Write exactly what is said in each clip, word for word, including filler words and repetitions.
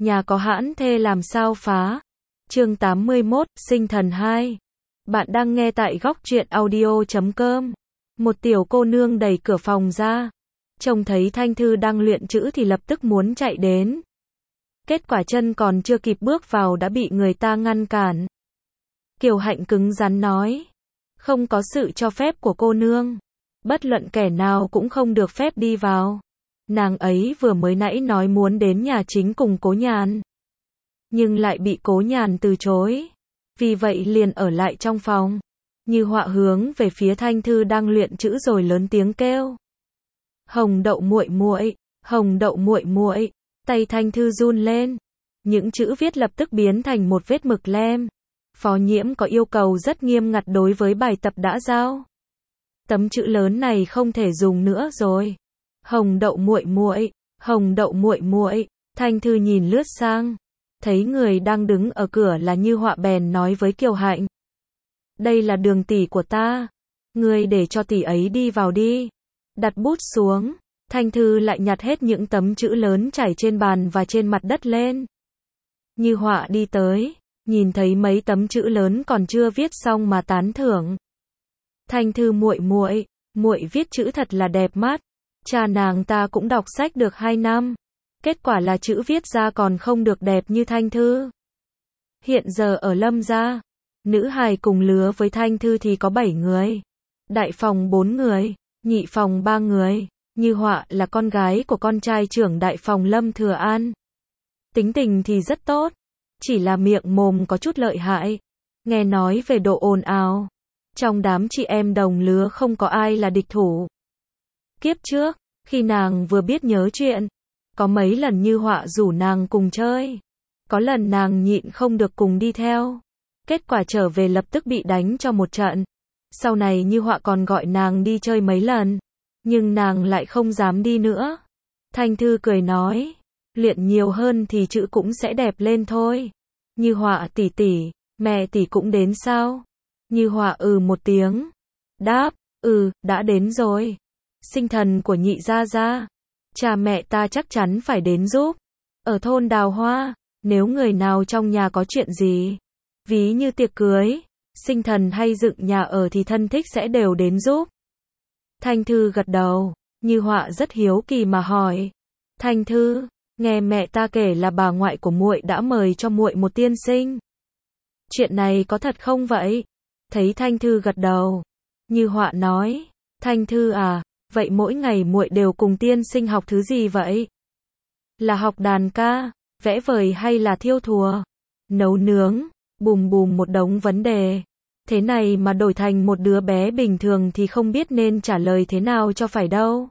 Nhà có hãn thê làm sao phá. Chương tám mươi mốt, sinh thần hai. Bạn đang nghe tại góc truyện audio chấm com. Một tiểu cô nương đẩy cửa phòng ra. Trông thấy Thanh Thư đang luyện chữ thì lập tức muốn chạy đến. Kết quả chân còn chưa kịp bước vào đã bị người ta ngăn cản. Kiều Hạnh cứng rắn nói. Không có sự cho phép của cô nương. Bất luận kẻ nào cũng không được phép đi vào. Nàng ấy vừa mới nãy nói muốn đến nhà chính cùng Cố Nhàn. Nhưng lại bị Cố Nhàn từ chối. Vì vậy liền ở lại trong phòng. Như Họa hướng về phía Thanh Thư đang luyện chữ rồi lớn tiếng kêu. Hồng Đậu muội muội, Hồng Đậu muội muội. Tay Thanh Thư run lên. Những chữ viết lập tức biến thành một vết mực lem. Phó Nhiễm có yêu cầu rất nghiêm ngặt đối với bài tập đã giao. Tấm chữ lớn này không thể dùng nữa rồi. Hồng Đậu muội muội, Hồng Đậu muội muội. Thanh Thư nhìn lướt sang, thấy người đang đứng ở cửa là Như Họa bèn nói với Kiều Hạnh. Đây là Đường tỷ của ta, ngươi để cho tỷ ấy đi vào đi. Đặt bút xuống, Thanh Thư lại nhặt hết những tấm chữ lớn trải trên bàn và trên mặt đất lên. Như Họa đi tới, nhìn thấy mấy tấm chữ lớn còn chưa viết xong mà tán thưởng. Thanh Thư muội muội, muội viết chữ thật là đẹp mắt. Cha nàng ta cũng đọc sách được hai năm. Kết quả là chữ viết ra còn không được đẹp như Thanh Thư. Hiện giờ ở Lâm gia, nữ hài cùng lứa với Thanh Thư thì có bảy người. Đại phòng bốn người, nhị phòng ba người. Như Họa là con gái của con trai trưởng đại phòng Lâm Thừa An. Tính tình thì rất tốt, chỉ là miệng mồm có chút lợi hại. Nghe nói về độ ồn ào. Trong đám chị em đồng lứa không có ai là địch thủ. Kiếp trước, khi nàng vừa biết nhớ chuyện, có mấy lần Như Họa rủ nàng cùng chơi. Có lần nàng nhịn không được cùng đi theo. Kết quả trở về lập tức bị đánh cho một trận. Sau này Như Họa còn gọi nàng đi chơi mấy lần. Nhưng nàng lại không dám đi nữa. Thanh Thư cười nói. Luyện nhiều hơn thì chữ cũng sẽ đẹp lên thôi. Như Họa tỷ tỷ, mẹ tỷ cũng đến sao? Như Họa ừ một tiếng. Đáp, ừ, đã đến rồi. Sinh thần của nhị gia gia. Cha mẹ ta chắc chắn phải đến giúp. Ở thôn Đào Hoa, nếu người nào trong nhà có chuyện gì, ví như tiệc cưới, sinh thần hay dựng nhà ở thì thân thích sẽ đều đến giúp. Thanh Thư gật đầu, Như Họa rất hiếu kỳ mà hỏi. Thanh Thư, nghe mẹ ta kể là bà ngoại của muội đã mời cho muội một tiên sinh. Chuyện này có thật không vậy? Thấy Thanh Thư gật đầu, Như Họa nói, Thanh Thư à, vậy mỗi ngày muội đều cùng tiên sinh học thứ gì vậy? Là học đàn ca, vẽ vời hay là thiêu thùa, nấu nướng, bùm bùm một đống vấn đề. Thế này mà đổi thành một đứa bé bình thường thì không biết nên trả lời thế nào cho phải đâu.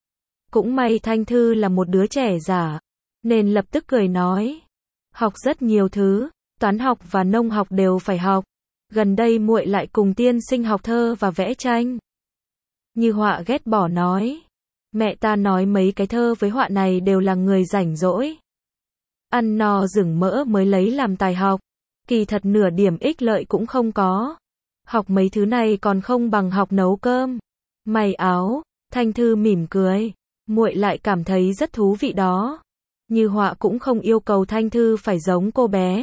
Cũng may Thanh Thư là một đứa trẻ giả, nên lập tức cười nói. Học rất nhiều thứ, toán học và nông học đều phải học. Gần đây muội lại cùng tiên sinh học thơ và vẽ tranh. Như Họa ghét bỏ nói. Mẹ ta nói mấy cái thơ với họa này đều là người rảnh rỗi. Ăn no rừng mỡ mới lấy làm tài học. Kỳ thật nửa điểm ích lợi cũng không có. Học mấy thứ này còn không bằng học nấu cơm, may áo. Thanh Thư mỉm cười. Muội lại cảm thấy rất thú vị đó. Như Họa cũng không yêu cầu Thanh Thư phải giống cô bé.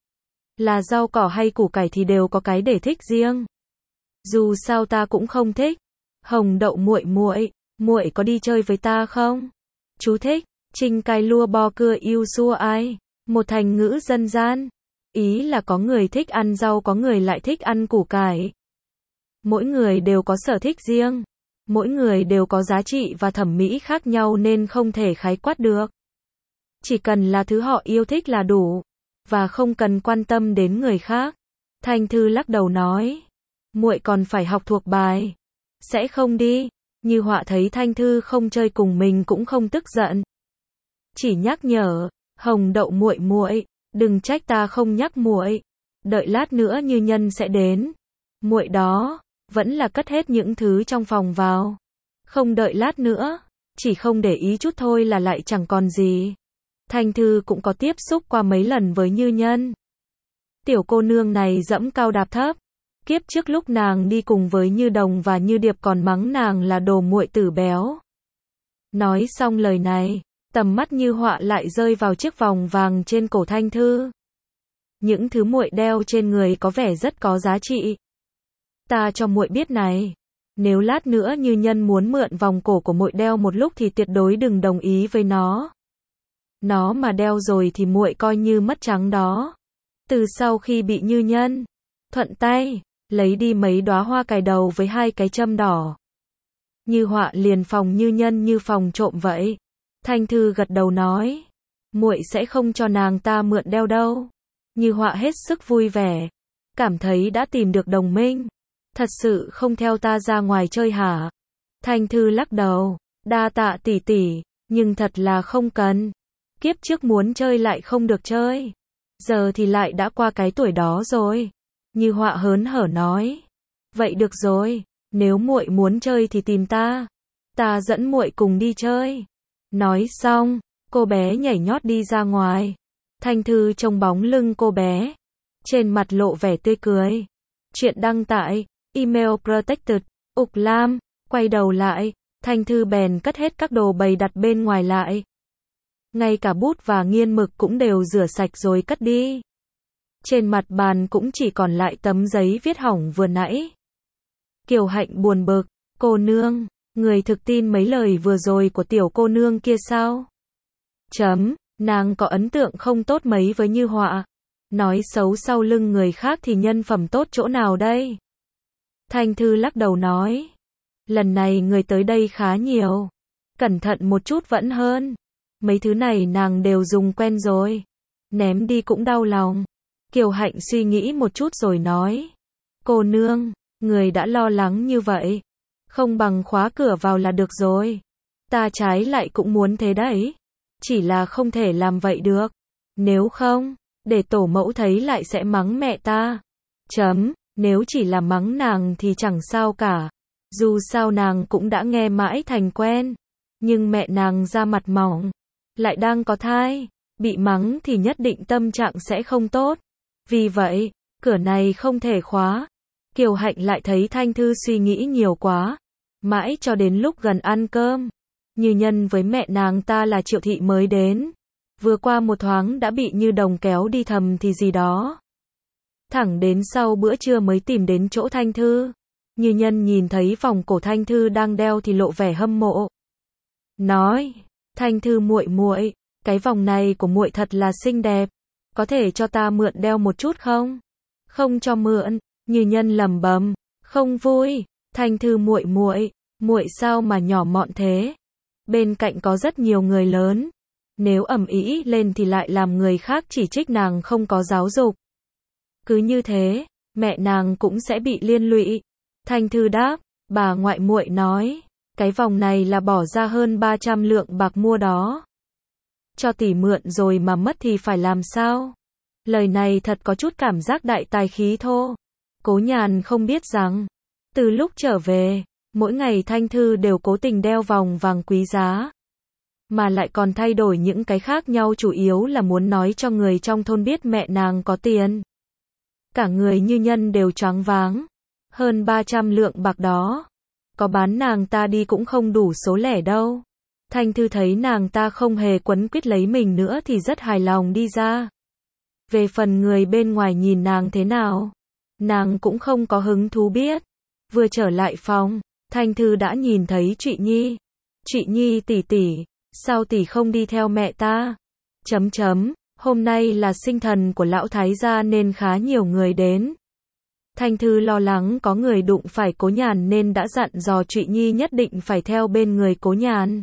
Là rau cỏ hay củ cải thì đều có cái để thích riêng. Dù sao ta cũng không thích. Hồng Đậu muội muội, muội có đi chơi với ta không? Chú thích, Trinh cai lua bo cưa yêu xua ai. Một thành ngữ dân gian. Ý là có người thích ăn rau, có người lại thích ăn củ cải. Mỗi người đều có sở thích riêng. Mỗi người đều có giá trị và thẩm mỹ khác nhau nên không thể khái quát được. Chỉ cần là thứ họ yêu thích là đủ. Và không cần quan tâm đến người khác. Thanh Thư lắc đầu nói. Muội còn phải học thuộc bài. Sẽ không đi. Như Họa thấy Thanh Thư không chơi cùng mình cũng không tức giận. Chỉ nhắc nhở. Hồng Đậu muội muội, đừng trách ta không nhắc muội. Đợi lát nữa Như Nhân sẽ đến. Muội đó, vẫn là cất hết những thứ trong phòng vào. Không đợi lát nữa. Chỉ không để ý chút thôi là lại chẳng còn gì. Thanh Thư cũng có tiếp xúc qua mấy lần với Như Nhân. Tiểu cô nương này dẫm cao đạp thấp. Kiếp trước lúc nàng đi cùng với Như Đồng và Như Điệp còn mắng nàng là đồ muội tử béo. Nói xong lời này, Tầm mắt Như Họa lại rơi vào chiếc vòng vàng trên cổ Thanh Thư. Những thứ muội đeo trên người có vẻ rất có giá trị. Ta cho muội biết này, nếu lát nữa Như Nhân muốn mượn vòng cổ của muội đeo một lúc thì tuyệt đối đừng đồng ý với nó. Nó mà đeo rồi thì muội coi như mất trắng đó. Từ sau khi bị Như Nhân thuận tay lấy đi mấy đóa hoa cài đầu với hai cái châm đỏ, Như Họa liền phòng Như Nhân như phòng trộm vậy. Thanh Thư gật đầu nói, muội sẽ không cho nàng ta mượn đeo đâu. Như Họa hết sức vui vẻ, cảm thấy đã tìm được đồng minh. Thật sự không theo ta ra ngoài chơi hả? Thanh Thư lắc đầu, đa tạ tỷ tỷ, nhưng thật là không cần. Kiếp trước muốn chơi lại không được chơi, giờ thì lại đã qua cái tuổi đó rồi. Như Họa hớn hở nói, vậy được rồi, nếu muội muốn chơi thì tìm ta, ta dẫn muội cùng đi chơi. Nói xong, cô bé nhảy nhót đi ra ngoài. Thanh Thư trông bóng lưng cô bé, trên mặt lộ vẻ tươi cười. Chuyện đăng tại email protected ục lam. Quay đầu lại, Thanh Thư bèn cất hết các đồ bày đặt bên ngoài lại. Ngay cả bút và nghiên mực cũng đều rửa sạch rồi cất đi. Trên mặt bàn cũng chỉ còn lại tấm giấy viết hỏng vừa nãy. Kiều Hạnh buồn bực, cô nương, người thực tin mấy lời vừa rồi của tiểu cô nương kia sao? Chấm, nàng có ấn tượng không tốt mấy với Như Họa. Nói xấu sau lưng người khác thì nhân phẩm tốt chỗ nào đây? Thanh Thư lắc đầu nói, lần này người tới đây khá nhiều, cẩn thận một chút vẫn hơn. Mấy thứ này nàng đều dùng quen rồi, ném đi cũng đau lòng. Kiều Hạnh suy nghĩ một chút rồi nói, cô nương, người đã lo lắng như vậy, không bằng khóa cửa vào là được rồi. Ta trái lại cũng muốn thế đấy, chỉ là không thể làm vậy được. Nếu không, để tổ mẫu thấy lại sẽ mắng mẹ ta. Chấm, nếu chỉ là mắng nàng thì chẳng sao cả. Dù sao nàng cũng đã nghe mãi thành quen. Nhưng mẹ nàng da mặt mỏng, lại đang có thai, bị mắng thì nhất định tâm trạng sẽ không tốt. Vì vậy, cửa này không thể khóa. Kiều Hạnh lại thấy Thanh Thư suy nghĩ nhiều quá. Mãi cho đến lúc gần ăn cơm, Như Nhân với mẹ nàng ta là Triệu Thị mới đến. Vừa qua một thoáng đã bị Như Đồng kéo đi thầm thì gì đó. Thẳng đến sau bữa trưa mới tìm đến chỗ Thanh Thư. Như Nhân nhìn thấy vòng cổ Thanh Thư đang đeo thì lộ vẻ hâm mộ. Nói, Thanh Thư muội muội, cái vòng này của muội thật là xinh đẹp, có thể cho ta mượn đeo một chút không? Không cho mượn, Như Nhân lẩm bẩm, không vui. Thanh Thư muội muội, muội sao mà nhỏ mọn thế? Bên cạnh có rất nhiều người lớn, nếu ầm ĩ lên thì lại làm người khác chỉ trích nàng không có giáo dục. Cứ như thế, mẹ nàng cũng sẽ bị liên lụy. Thanh Thư đáp, bà ngoại muội nói, cái vòng này là bỏ ra hơn ba trăm lượng bạc mua đó. Cho tỷ mượn rồi mà mất thì phải làm sao? Lời này thật có chút cảm giác đại tài khí thô. Cố Nhàn không biết rằng, từ lúc trở về, mỗi ngày Thanh Thư đều cố tình đeo vòng vàng quý giá. Mà lại còn thay đổi những cái khác nhau, chủ yếu là muốn nói cho người trong thôn biết mẹ nàng có tiền. Cả người Như Nhân đều choáng váng. Hơn ba trăm lượng bạc đó, có bán nàng ta đi cũng không đủ số lẻ đâu. Thanh Thư thấy nàng ta không hề quấn quýt lấy mình nữa thì rất hài lòng đi ra. Về phần người bên ngoài nhìn nàng thế nào, nàng cũng không có hứng thú biết. Vừa trở lại phòng, Thanh Thư đã nhìn thấy Trụy Nhi. Trụy Nhi tỷ tỷ, sao tỷ không đi theo mẹ ta? Chấm chấm, hôm nay là sinh thần của lão thái gia nên khá nhiều người đến. Thanh Thư lo lắng có người đụng phải Cố Nhàn nên đã dặn dò Trụy Nhi nhất định phải theo bên người Cố Nhàn.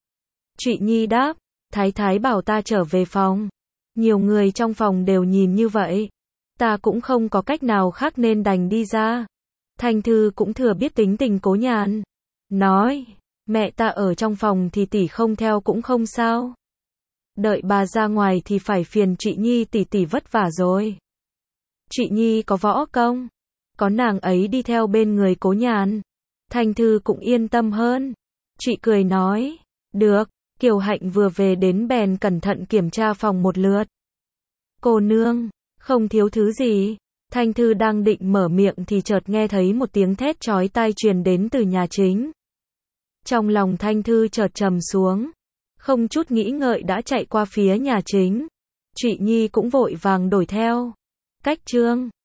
Trụy Nhi đáp, thái thái bảo ta trở về phòng. Nhiều người trong phòng đều nhìn như vậy, ta cũng không có cách nào khác nên đành đi ra. Thanh Thư cũng thừa biết tính tình Cố Nhàn, nói, mẹ ta ở trong phòng thì tỷ không theo cũng không sao. Đợi bà ra ngoài thì phải phiền Trụy Nhi tỷ tỷ vất vả rồi. Trụy Nhi có võ công, có nàng ấy đi theo bên người Cố Nhàn, Thanh Thư cũng yên tâm hơn. Trụy cười nói, được. Kiều Hạnh vừa về đến bèn cẩn thận kiểm tra phòng một lượt. Cô nương, không thiếu thứ gì. Thanh Thư đang định mở miệng thì chợt nghe thấy một tiếng thét chói tai truyền đến từ nhà chính. Trong lòng Thanh Thư chợt trầm xuống. không chút nghĩ ngợi đã chạy qua phía nhà chính. Trụy Nhi cũng vội vàng đuổi theo. Cách Trương